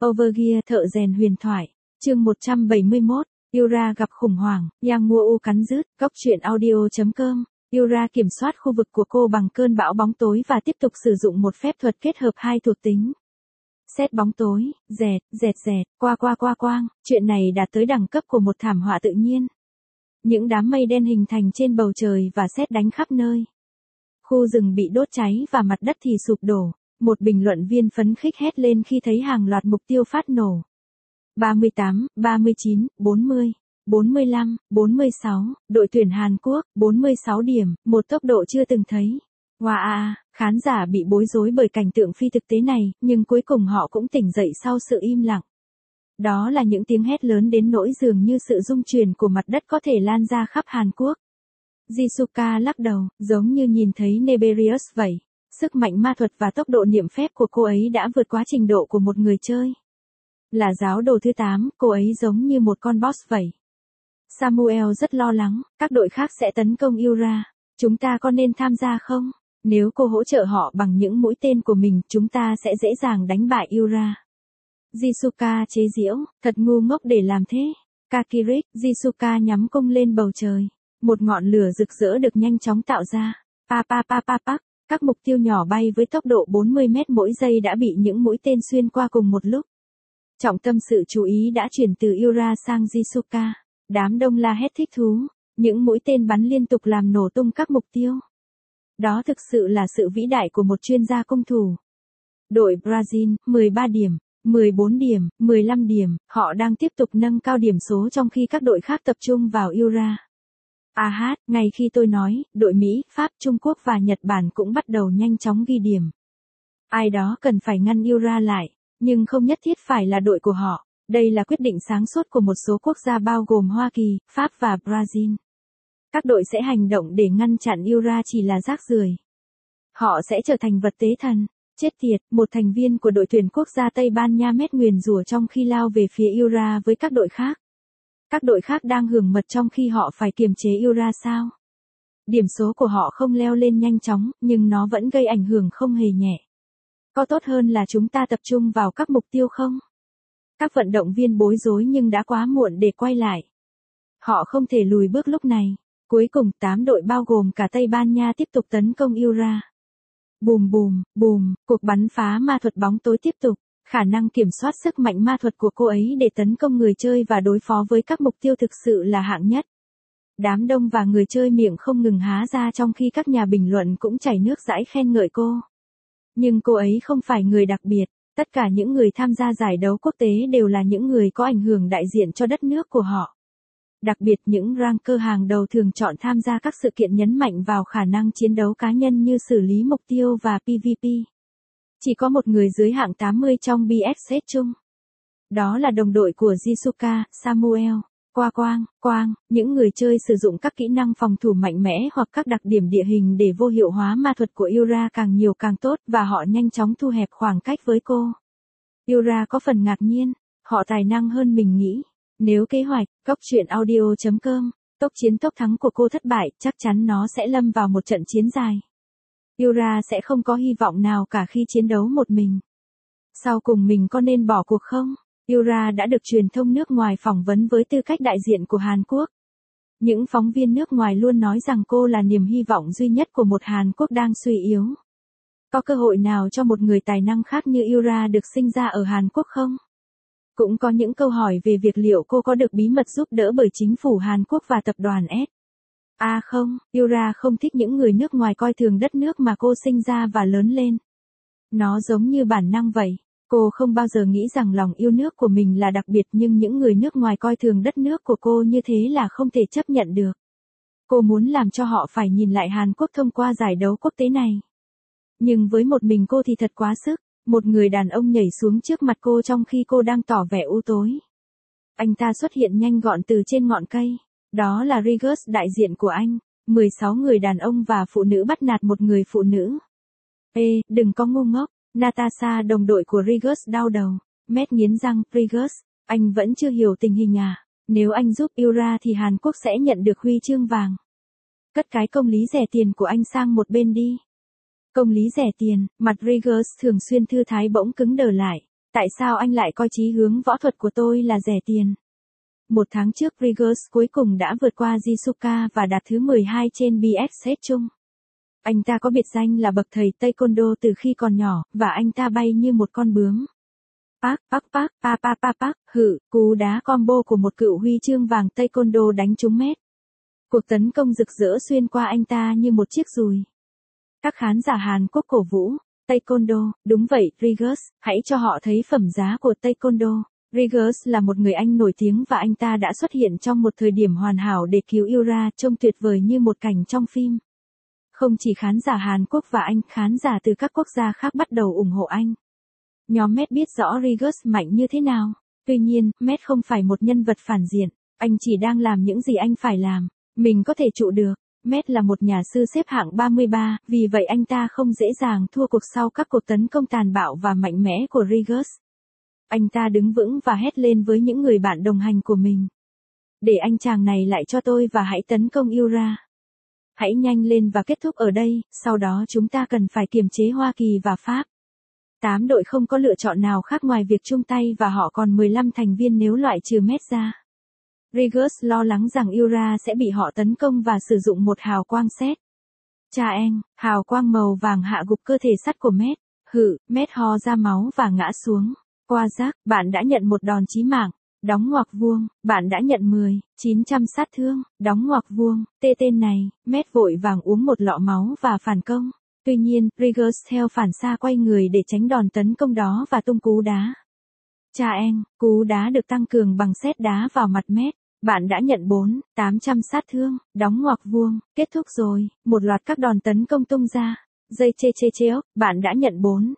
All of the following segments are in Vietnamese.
Overgear thợ rèn huyền thoại. Chương 171, Yura gặp khủng hoảng, Yang Nguo cắn rứt, góc truyện audio.com. Yura kiểm soát khu vực của cô bằng cơn bão bóng tối và tiếp tục sử dụng một phép thuật kết hợp hai thuộc tính. Sét bóng tối, dẹt, quang. Chuyện này đạt tới đẳng cấp của một thảm họa tự nhiên. Những đám mây đen hình thành trên bầu trời và sét đánh khắp nơi. Khu rừng bị đốt cháy và mặt đất thì sụp đổ. Một bình luận viên phấn khích hét lên khi thấy hàng loạt mục tiêu phát nổ. 38, 39, 40, 45, 46, đội tuyển Hàn Quốc, 46 điểm, một tốc độ chưa từng thấy. Wow, khán giả bị bối rối bởi cảnh tượng phi thực tế này, nhưng cuối cùng họ cũng tỉnh dậy sau sự im lặng. Đó là những tiếng hét lớn đến nỗi dường như sự rung chuyển của mặt đất có thể lan ra khắp Hàn Quốc. Jisuka lắc đầu, giống như nhìn thấy Neberius vậy. Sức mạnh ma thuật và tốc độ niệm phép của cô ấy đã vượt quá trình độ của một người chơi. Là giáo đồ thứ 8, cô ấy giống như một con boss vậy. Samuel rất lo lắng, các đội khác sẽ tấn công Yura. Chúng ta có nên tham gia không? Nếu cô hỗ trợ họ bằng những mũi tên của mình, chúng ta sẽ dễ dàng đánh bại Yura. Jisuka chế giễu, thật ngu ngốc để làm thế. Kakirik, Jisuka nhắm cung lên bầu trời. Một ngọn lửa rực rỡ được nhanh chóng tạo ra. Pa. Các mục tiêu nhỏ bay với tốc độ 40 mét mỗi giây đã bị những mũi tên xuyên qua cùng một lúc. Trọng tâm sự chú ý đã chuyển từ Yura sang Jisuka. Đám đông la hét thích thú. Những mũi tên bắn liên tục làm nổ tung các mục tiêu. Đó thực sự là sự vĩ đại của một chuyên gia cung thủ. Đội Brazil, 13 điểm, 14 điểm, 15 điểm, họ đang tiếp tục nâng cao điểm số trong khi các đội khác tập trung vào Yura. Ngay khi tôi nói, đội Mỹ, Pháp, Trung Quốc và Nhật Bản cũng bắt đầu nhanh chóng ghi điểm. Ai đó cần phải ngăn Yura lại, nhưng không nhất thiết phải là đội của họ. Đây là quyết định sáng suốt của một số quốc gia bao gồm Hoa Kỳ, Pháp và Brazil. Các đội sẽ hành động để ngăn chặn Yura chỉ là rác rưởi. Họ sẽ trở thành vật tế thần. Chết tiệt, một thành viên của đội tuyển quốc gia Tây Ban Nha mét nguyền rủa trong khi lao về phía Yura với các đội khác. Các đội khác đang hưởng mật trong khi họ phải kiềm chế Yura sao? Điểm số của họ không leo lên nhanh chóng, nhưng nó vẫn gây ảnh hưởng không hề nhẹ. Có tốt hơn là chúng ta tập trung vào các mục tiêu không? Các vận động viên bối rối nhưng đã quá muộn để quay lại. Họ không thể lùi bước lúc này. Cuối cùng 8 đội bao gồm cả Tây Ban Nha tiếp tục tấn công Yura. Bùm, cuộc bắn phá ma thuật bóng tối tiếp tục. Khả năng kiểm soát sức mạnh ma thuật của cô ấy để tấn công người chơi và đối phó với các mục tiêu thực sự là hạng nhất. Đám đông và người chơi miệng không ngừng há ra trong khi các nhà bình luận cũng chảy nước dãi khen ngợi cô. Nhưng cô ấy không phải người đặc biệt. Tất cả những người tham gia giải đấu quốc tế đều là những người có ảnh hưởng đại diện cho đất nước của họ. Đặc biệt những ranker hàng đầu thường chọn tham gia các sự kiện nhấn mạnh vào khả năng chiến đấu cá nhân như xử lý mục tiêu và PvP. Chỉ có một người dưới hạng 80 trong BX chung. Đó là đồng đội của Jisuka, Samuel. Quang, những người chơi sử dụng các kỹ năng phòng thủ mạnh mẽ hoặc các đặc điểm địa hình để vô hiệu hóa ma thuật của Yura càng nhiều càng tốt và họ nhanh chóng thu hẹp khoảng cách với cô. Yura có phần ngạc nhiên, họ tài năng hơn mình nghĩ. Nếu kế hoạch, góc truyện audio.com, tốc chiến tốc thắng của cô thất bại, chắc chắn nó sẽ lâm vào một trận chiến dài. Yura sẽ không có hy vọng nào cả khi chiến đấu một mình. Sau cùng mình có nên bỏ cuộc không? Yura đã được truyền thông nước ngoài phỏng vấn với tư cách đại diện của Hàn Quốc. Những phóng viên nước ngoài luôn nói rằng cô là niềm hy vọng duy nhất của một Hàn Quốc đang suy yếu. Có cơ hội nào cho một người tài năng khác như Yura được sinh ra ở Hàn Quốc không? Cũng có những câu hỏi về việc liệu cô có được bí mật giúp đỡ bởi chính phủ Hàn Quốc và tập đoàn S. Không, Yura không thích những người nước ngoài coi thường đất nước mà cô sinh ra và lớn lên. Nó giống như bản năng vậy. Cô không bao giờ nghĩ rằng lòng yêu nước của mình là đặc biệt nhưng những người nước ngoài coi thường đất nước của cô như thế là không thể chấp nhận được. Cô muốn làm cho họ phải nhìn lại Hàn Quốc thông qua giải đấu quốc tế này. Nhưng với một mình cô thì thật quá sức. Một người đàn ông nhảy xuống trước mặt cô trong khi cô đang tỏ vẻ u tối. Anh ta xuất hiện nhanh gọn từ trên ngọn cây. Đó là Rigus, đại diện của anh. 16 người đàn ông và phụ nữ bắt nạt một người phụ nữ. Đừng có ngu ngốc. Natasha, đồng đội của Rigus, đau đầu. Matt nghiến răng, Rigus, anh vẫn chưa hiểu tình hình à? Nếu anh giúp Yura thì Hàn Quốc sẽ nhận được huy chương vàng. Cất cái công lý rẻ tiền của anh sang một bên đi. Công lý rẻ tiền, mặt Rigus thường xuyên thư thái bỗng cứng đờ lại. Tại sao anh lại coi chí hướng võ thuật của tôi là rẻ tiền? Một tháng trước Riggs cuối cùng đã vượt qua Jisuka và đạt thứ 12 trên BS hết chung. Anh ta có biệt danh là bậc thầy Taekwondo từ khi còn nhỏ, và anh ta bay như một con bướm. Pak, pak, pak, pa pa pa pak, cú đá combo của một cựu huy chương vàng Taekwondo đánh trúng mét. Cuộc tấn công rực rỡ xuyên qua anh ta như một chiếc dùi. Các khán giả Hàn Quốc cổ vũ, Taekwondo, đúng vậy, Riggs, hãy cho họ thấy phẩm giá của Taekwondo. Riggs là một người Anh nổi tiếng và anh ta đã xuất hiện trong một thời điểm hoàn hảo để cứu Ura, trông tuyệt vời như một cảnh trong phim. Không chỉ khán giả Hàn Quốc và Anh, khán giả từ các quốc gia khác bắt đầu ủng hộ anh. Nhóm Met biết rõ Riggs mạnh như thế nào. Tuy nhiên, Met không phải một nhân vật phản diện. Anh chỉ đang làm những gì anh phải làm. Mình có thể trụ được. Met là một nhà sư xếp hạng 33, vì vậy anh ta không dễ dàng thua cuộc sau các cuộc tấn công tàn bạo và mạnh mẽ của Riggs. Anh ta đứng vững và hét lên với những người bạn đồng hành của mình. Để anh chàng này lại cho tôi và hãy tấn công Ura. Hãy nhanh lên và kết thúc ở đây, sau đó chúng ta cần phải kiềm chế Hoa Kỳ và Pháp. 8 đội không có lựa chọn nào khác ngoài việc chung tay và họ còn 15 thành viên nếu loại trừ Met ra. Riggs lo lắng rằng Ura sẽ bị họ tấn công và sử dụng một hào quang sét. Cha anh, hào quang màu vàng hạ gục cơ thể sắt của Met. Met ho ra máu và ngã xuống. Qua giác, bạn đã nhận một đòn chí mạng. Đóng ngoặc vuông, bạn đã nhận 900 sát thương. Đóng ngoặc vuông, tên này, Met vội vàng uống một lọ máu và phản công. Tuy nhiên, Riggs theo phản xạ quay người để tránh đòn tấn công đó và tung cú đá. Cha anh, cú đá được tăng cường bằng sét đá vào mặt Met. Bạn đã nhận 800 sát thương. Đóng ngoặc vuông, kết thúc rồi. Một loạt các đòn tấn công tung ra. Dây chê ốc, bạn đã nhận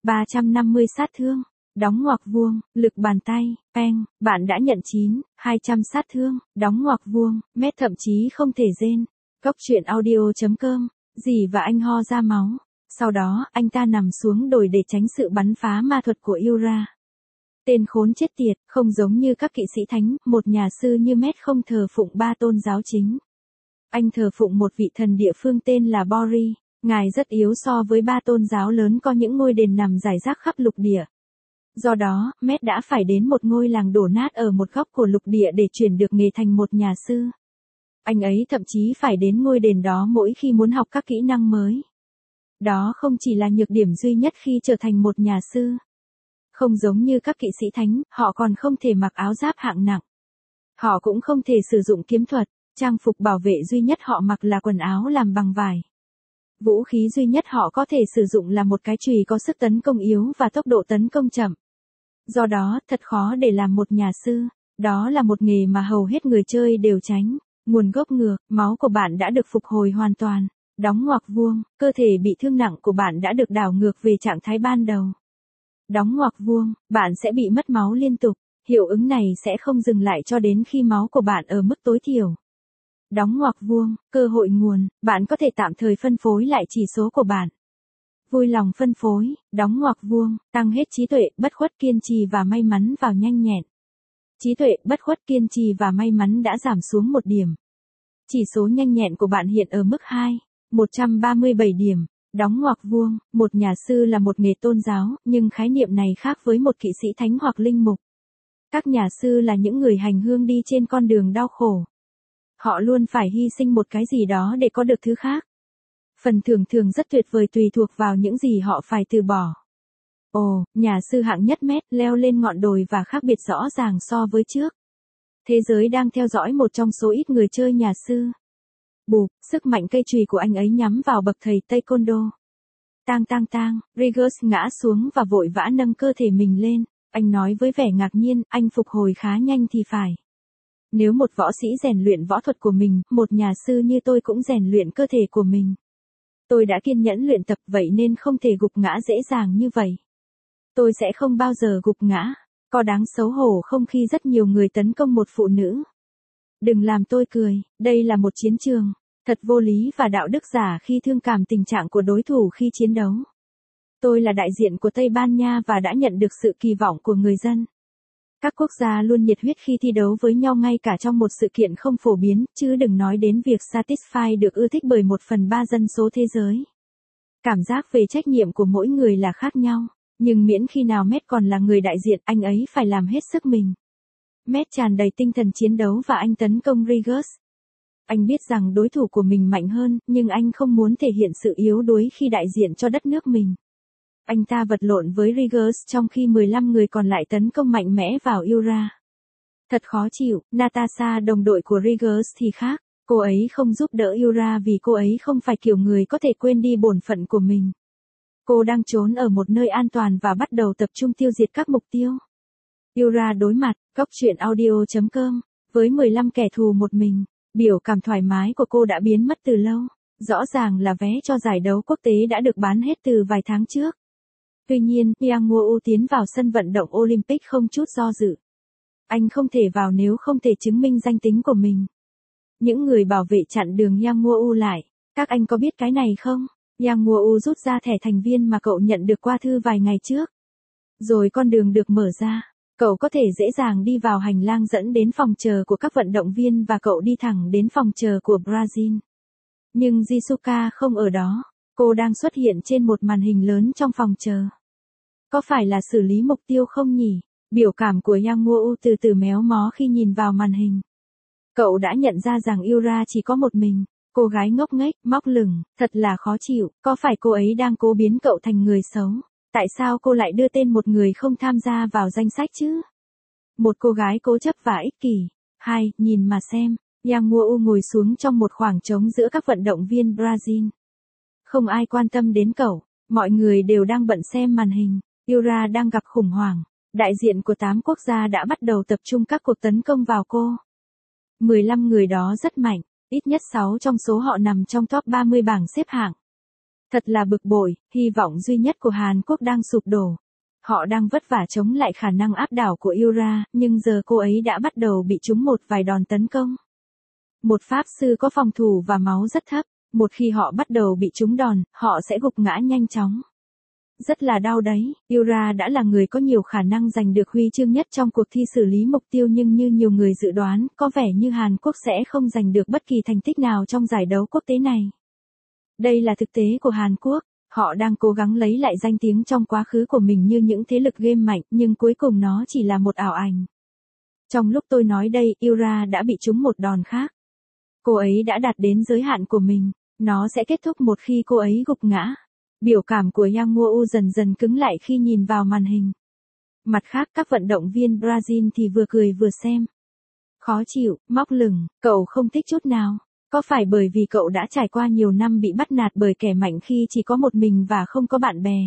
350 sát thương. Đóng ngoặc vuông, lực bàn tay, peng, bạn đã nhận 200 sát thương. Đóng ngoặc vuông, Met thậm chí không thể rên. Cóc truyện audio.com, dì và anh ho ra máu. Sau đó, anh ta nằm xuống đồi để tránh sự bắn phá ma thuật của Ura. Tên khốn chết tiệt, không giống như các kỵ sĩ thánh, một nhà sư như Met không thờ phụng 3 tôn giáo chính. Anh thờ phụng một vị thần địa phương tên là Bori, ngài rất yếu so với 3 tôn giáo lớn có những ngôi đền nằm rải rác khắp lục địa. Do đó, Met đã phải đến một ngôi làng đổ nát ở một góc của lục địa để chuyển được nghề thành một nhà sư. Anh ấy thậm chí phải đến ngôi đền đó mỗi khi muốn học các kỹ năng mới. Đó không chỉ là nhược điểm duy nhất khi trở thành một nhà sư. Không giống như các kỵ sĩ thánh, họ còn không thể mặc áo giáp hạng nặng. Họ cũng không thể sử dụng kiếm thuật, trang phục bảo vệ duy nhất họ mặc là quần áo làm bằng vải. Vũ khí duy nhất họ có thể sử dụng là một cái chùy có sức tấn công yếu và tốc độ tấn công chậm. Do đó, thật khó để làm một nhà sư. Đó là một nghề mà hầu hết người chơi đều tránh. Nguồn gốc ngược, máu của bạn đã được phục hồi hoàn toàn. Đóng ngoặc vuông, cơ thể bị thương nặng của bạn đã được đảo ngược về trạng thái ban đầu. Đóng ngoặc vuông, bạn sẽ bị mất máu liên tục. Hiệu ứng này sẽ không dừng lại cho đến khi máu của bạn ở mức tối thiểu. Đóng ngoặc vuông, cơ hội nguồn, bạn có thể tạm thời phân phối lại chỉ số của bạn. Vui lòng phân phối, đóng ngoặc vuông, tăng hết trí tuệ, bất khuất kiên trì và may mắn vào nhanh nhẹn. Trí tuệ, bất khuất kiên trì và may mắn đã giảm xuống 1 điểm. Chỉ số nhanh nhẹn của bạn hiện ở mức 137 điểm. Đóng ngoặc vuông, một nhà sư là một nghề tôn giáo, nhưng khái niệm này khác với một kỵ sĩ thánh hoặc linh mục. Các nhà sư là những người hành hương đi trên con đường đau khổ. Họ luôn phải hy sinh một cái gì đó để có được thứ khác. Phần thưởng thường rất tuyệt vời tùy thuộc vào những gì họ phải từ bỏ. Ồ, nhà sư hạng nhất Met leo lên ngọn đồi và khác biệt rõ ràng so với trước. Thế giới đang theo dõi một trong số ít người chơi nhà sư. Bụp, sức mạnh cây chùy của anh ấy nhắm vào bậc thầy Taekwondo. Tang, Riggs ngã xuống và vội vã nâng cơ thể mình lên. Anh nói với vẻ ngạc nhiên, anh phục hồi khá nhanh thì phải. Nếu một võ sĩ rèn luyện võ thuật của mình, một nhà sư như tôi cũng rèn luyện cơ thể của mình. Tôi đã kiên nhẫn luyện tập vậy nên không thể gục ngã dễ dàng như vậy. Tôi sẽ không bao giờ gục ngã. Có đáng xấu hổ không khi rất nhiều người tấn công một phụ nữ? Đừng làm tôi cười, đây là một chiến trường. Thật vô lý và đạo đức giả khi thương cảm tình trạng của đối thủ khi chiến đấu. Tôi là đại diện của Tây Ban Nha và đã nhận được sự kỳ vọng của người dân. Các quốc gia luôn nhiệt huyết khi thi đấu với nhau ngay cả trong một sự kiện không phổ biến, chứ đừng nói đến việc Satisfy được ưa thích bởi 1/3 dân số thế giới. Cảm giác về trách nhiệm của mỗi người là khác nhau. Nhưng miễn khi nào Matt còn là người đại diện, anh ấy phải làm hết sức mình. Matt tràn đầy tinh thần chiến đấu và anh tấn công Regis. Anh biết rằng đối thủ của mình mạnh hơn, nhưng anh không muốn thể hiện sự yếu đuối khi đại diện cho đất nước mình. Anh ta vật lộn với Regis trong khi 15 người còn lại tấn công mạnh mẽ vào Ura. Thật khó chịu, Natasha đồng đội của Regis thì khác. Cô ấy không giúp đỡ Ura vì cô ấy không phải kiểu người có thể quên đi bổn phận của mình. Cô đang trốn ở một nơi an toàn và bắt đầu tập trung tiêu diệt các mục tiêu. Ura đối mặt, góc truyện audio.com, với 15 kẻ thù một mình. Biểu cảm thoải mái của cô đã biến mất từ lâu. Rõ ràng là vé cho giải đấu quốc tế đã được bán hết từ vài tháng trước. Tuy nhiên, Yang Woo tiến vào sân vận động Olympic không chút do dự. Anh không thể vào nếu không thể chứng minh danh tính của mình. Những người bảo vệ chặn đường Yang Woo lại. Các anh có biết cái này không? Yang Woo rút ra thẻ thành viên mà cậu nhận được qua thư vài ngày trước. Rồi con đường được mở ra. Cậu có thể dễ dàng đi vào hành lang dẫn đến phòng chờ của các vận động viên và cậu đi thẳng đến phòng chờ của Brazil. Nhưng Jisuka không ở đó. Cô đang xuất hiện trên một màn hình lớn trong phòng chờ. Có phải là xử lý mục tiêu không nhỉ? Biểu cảm của Yang Woo từ từ méo mó khi nhìn vào màn hình. Cậu đã nhận ra rằng Ura chỉ có một mình. Cô gái ngốc nghếch, móc lửng, thật là khó chịu. Có phải cô ấy đang cố biến cậu thành người xấu? Tại sao cô lại đưa tên một người không tham gia vào danh sách chứ? Một cô gái cố chấp và ích kỷ. 2. Nhìn mà xem. Yang Woo ngồi xuống trong một khoảng trống giữa các vận động viên Brazil. Không ai quan tâm đến cậu. Mọi người đều đang bận xem màn hình. Ura đang gặp khủng hoảng. Đại diện của 8 quốc gia đã bắt đầu tập trung các cuộc tấn công vào cô. 15 người đó rất mạnh. Ít nhất 6 trong số họ nằm trong top 30 bảng xếp hạng. Thật là bực bội, hy vọng duy nhất của Hàn Quốc đang sụp đổ. Họ đang vất vả chống lại khả năng áp đảo của Ura, nhưng giờ cô ấy đã bắt đầu bị trúng một vài đòn tấn công. Một pháp sư có phòng thủ và máu rất thấp, một khi họ bắt đầu bị trúng đòn, họ sẽ gục ngã nhanh chóng. Rất là đau đấy, Ura đã là người có nhiều khả năng giành được huy chương nhất trong cuộc thi xử lý mục tiêu nhưng như nhiều người dự đoán, có vẻ như Hàn Quốc sẽ không giành được bất kỳ thành tích nào trong giải đấu quốc tế này. Đây là thực tế của Hàn Quốc, họ đang cố gắng lấy lại danh tiếng trong quá khứ của mình như những thế lực game mạnh, nhưng cuối cùng nó chỉ là một ảo ảnh. Trong lúc tôi nói đây, Ura đã bị trúng một đòn khác. Cô ấy đã đạt đến giới hạn của mình, nó sẽ kết thúc một khi cô ấy gục ngã. Biểu cảm của Yang Woo dần dần cứng lại khi nhìn vào màn hình. Mặt khác các vận động viên Brazil thì vừa cười vừa xem. Khó chịu, móc lửng, cậu không thích chút nào. Có phải bởi vì cậu đã trải qua nhiều năm bị bắt nạt bởi kẻ mạnh khi chỉ có một mình và không có bạn bè?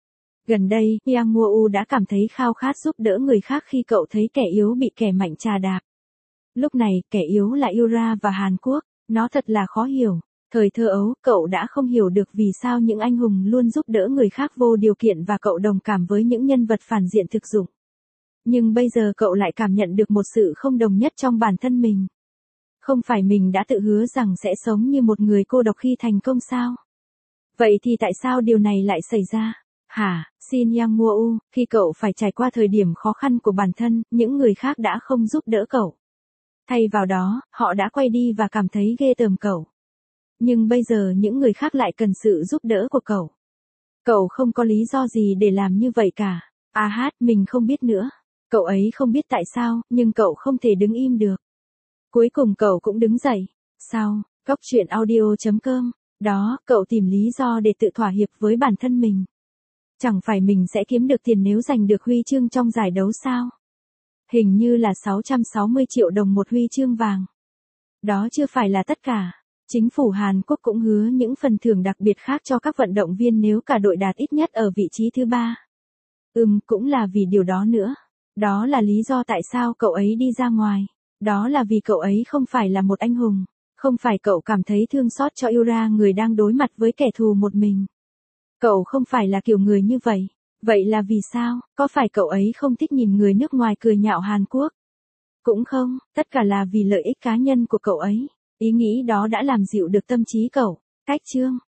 Gần đây, Yang Woo đã cảm thấy khao khát giúp đỡ người khác khi cậu thấy kẻ yếu bị kẻ mạnh trà đạp. Lúc này, kẻ yếu là Ura và Hàn Quốc, nó thật là khó hiểu. Thời thơ ấu, cậu đã không hiểu được vì sao những anh hùng luôn giúp đỡ người khác vô điều kiện và cậu đồng cảm với những nhân vật phản diện thực dụng. Nhưng bây giờ cậu lại cảm nhận được một sự không đồng nhất trong bản thân mình. Không phải mình đã tự hứa rằng sẽ sống như một người cô độc khi thành công sao? Vậy thì tại sao điều này lại xảy ra? Hả, xin Yang Woo, khi cậu phải trải qua thời điểm khó khăn của bản thân, những người khác đã không giúp đỡ cậu. Thay vào đó, họ đã quay đi và cảm thấy ghê tởm cậu. Nhưng bây giờ những người khác lại cần sự giúp đỡ của cậu. Cậu không có lý do gì để làm như vậy cả. Mình không biết nữa. Cậu ấy không biết tại sao, nhưng cậu không thể đứng im được. Cuối cùng cậu cũng đứng dậy. Sao, góc truyện audio.com. Đó, cậu tìm lý do để tự thỏa hiệp với bản thân mình. Chẳng phải mình sẽ kiếm được tiền nếu giành được huy chương trong giải đấu sao? Hình như là 660 triệu đồng một huy chương vàng. Đó chưa phải là tất cả. Chính phủ Hàn Quốc cũng hứa những phần thưởng đặc biệt khác cho các vận động viên nếu cả đội đạt ít nhất ở vị trí thứ 3. Cũng là vì điều đó nữa. Đó là lý do tại sao cậu ấy đi ra ngoài. Đó là vì cậu ấy không phải là một anh hùng. Không phải cậu cảm thấy thương xót cho Ura người đang đối mặt với kẻ thù một mình. Cậu không phải là kiểu người như vậy. Vậy là vì sao? Có phải cậu ấy không thích nhìn người nước ngoài cười nhạo Hàn Quốc? Cũng không, tất cả là vì lợi ích cá nhân của cậu ấy. Ý nghĩ đó đã làm dịu được tâm trí cậu. Cách chương